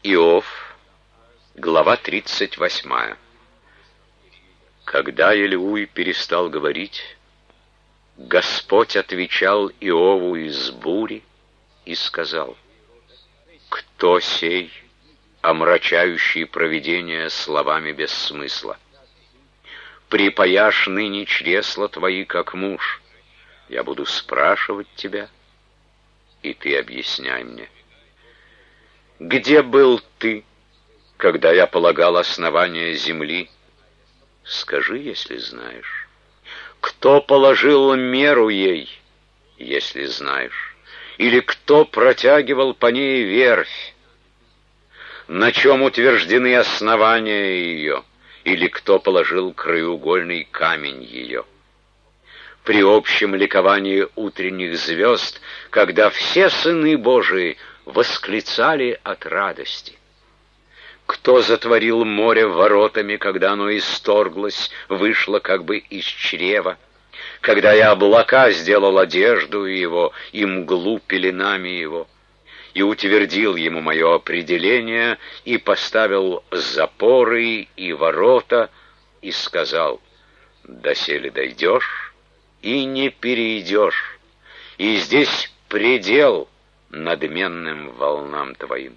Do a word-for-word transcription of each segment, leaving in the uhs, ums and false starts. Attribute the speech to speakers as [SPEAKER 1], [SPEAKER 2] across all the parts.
[SPEAKER 1] Иов, глава тридцать восьмая. Когда Елеуй перестал говорить, Господь отвечал Иову из бури и сказал: «Кто сей, омрачающий провидение словами без смысла? Припаяшь ныне чресла твои, как муж. Я буду спрашивать тебя, и ты объясняй мне. Где был ты, когда я полагал основание земли? Скажи, если знаешь. Кто положил меру ей, если знаешь? Или кто протягивал по ней верфь? На чем утверждены основания ее? Или кто положил краеугольный камень ее? При общем ликовании утренних звезд, когда все сыны Божии восклицали от радости. Кто затворил море воротами, когда оно исторглось, вышло как бы из чрева? Когда я облака сделал одежду его и мглу пеленами его, и утвердил ему мое определение, и поставил запоры и ворота, и сказал: доселе дойдешь и не перейдешь, и здесь предел надменным волнам твоим.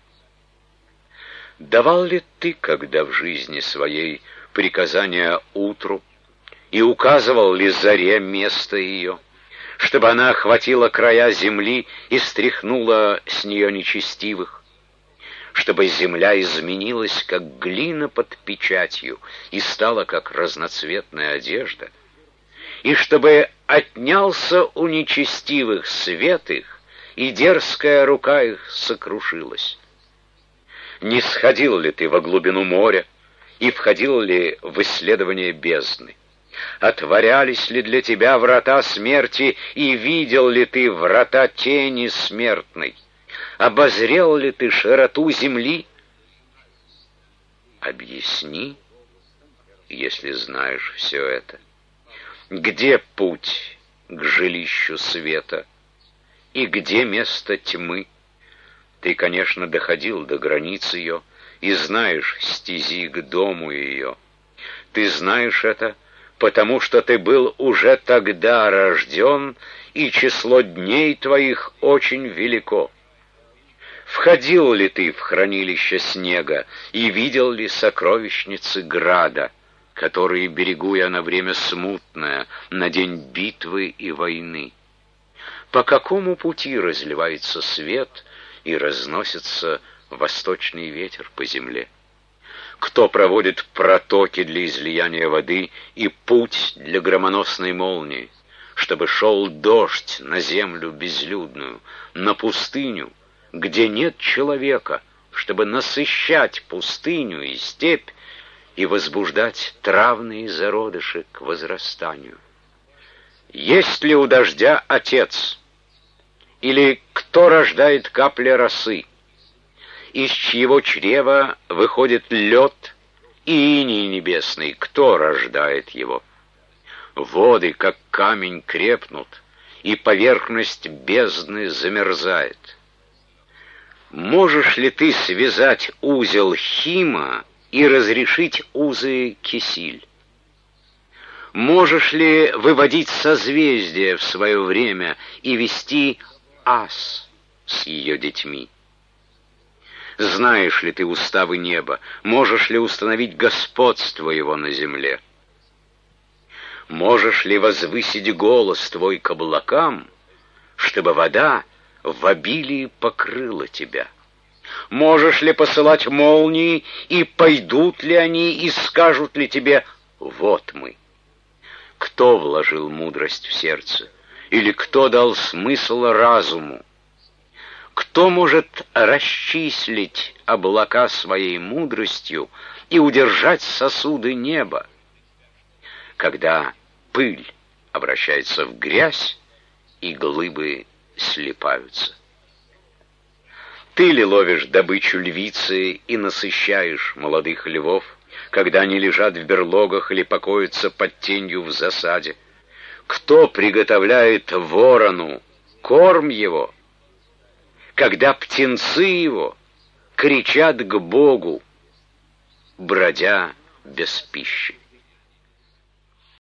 [SPEAKER 1] Давал ли ты, когда в жизни своей, приказания утру, и указывал ли заре место ее, чтобы она охватила края земли и стряхнула с нее нечестивых, чтобы земля изменилась, как глина под печатью, и стала, как разноцветная одежда, и чтобы отнялся у нечестивых свет их, и дерзкая рука их сокрушилась? Не сходил ли ты во глубину моря и входил ли в исследование бездны? Отворялись ли для тебя врата смерти, и видел ли ты врата тени смертной? Обозрел ли ты широту земли? Объясни, если знаешь все это. Где путь к жилищу света, и где место тьмы? Ты, конечно, доходил до границ ее и знаешь стези к дому ее. Ты знаешь это, потому что ты был уже тогда рожден, и число дней твоих очень велико. Входил ли ты в хранилище снега и видел ли сокровищницы града, которые берегу я на время смутное, на день битвы и войны? По какому пути разливается свет и разносится восточный ветер по земле? Кто проводит протоки для излияния воды и путь для громоносной молнии, чтобы шел дождь на землю безлюдную, на пустыню, где нет человека, чтобы насыщать пустыню и степь и возбуждать травные зародыши к возрастанию? Есть ли у дождя отец? Или кто рождает капли росы, из чьего чрева выходит лед и иней небесный? Кто рождает его? Воды, как камень, крепнут, и поверхность бездны замерзает. Можешь ли ты связать узел Хима и разрешить узы Кисиль? Можешь ли выводить созвездия в свое время и вести Ас с ее детьми? Знаешь ли ты уставы неба? Можешь ли установить господство его на земле? Можешь ли возвысить голос твой к облакам, чтобы вода в обилии покрыла тебя? Можешь ли посылать молнии, и пойдут ли они, и скажут ли тебе: вот мы? Кто вложил мудрость в сердце? Или кто дал смысл разуму? Кто может расчислить облака своей мудростью и удержать сосуды неба? Когда пыль обращается в грязь, и глыбы слипаются. Ты ли ловишь добычу львицы и насыщаешь молодых львов, когда они лежат в берлогах или покоятся под тенью в засаде? Кто приготовляет ворону корм его, когда птенцы его кричат к Богу, бродя без пищи.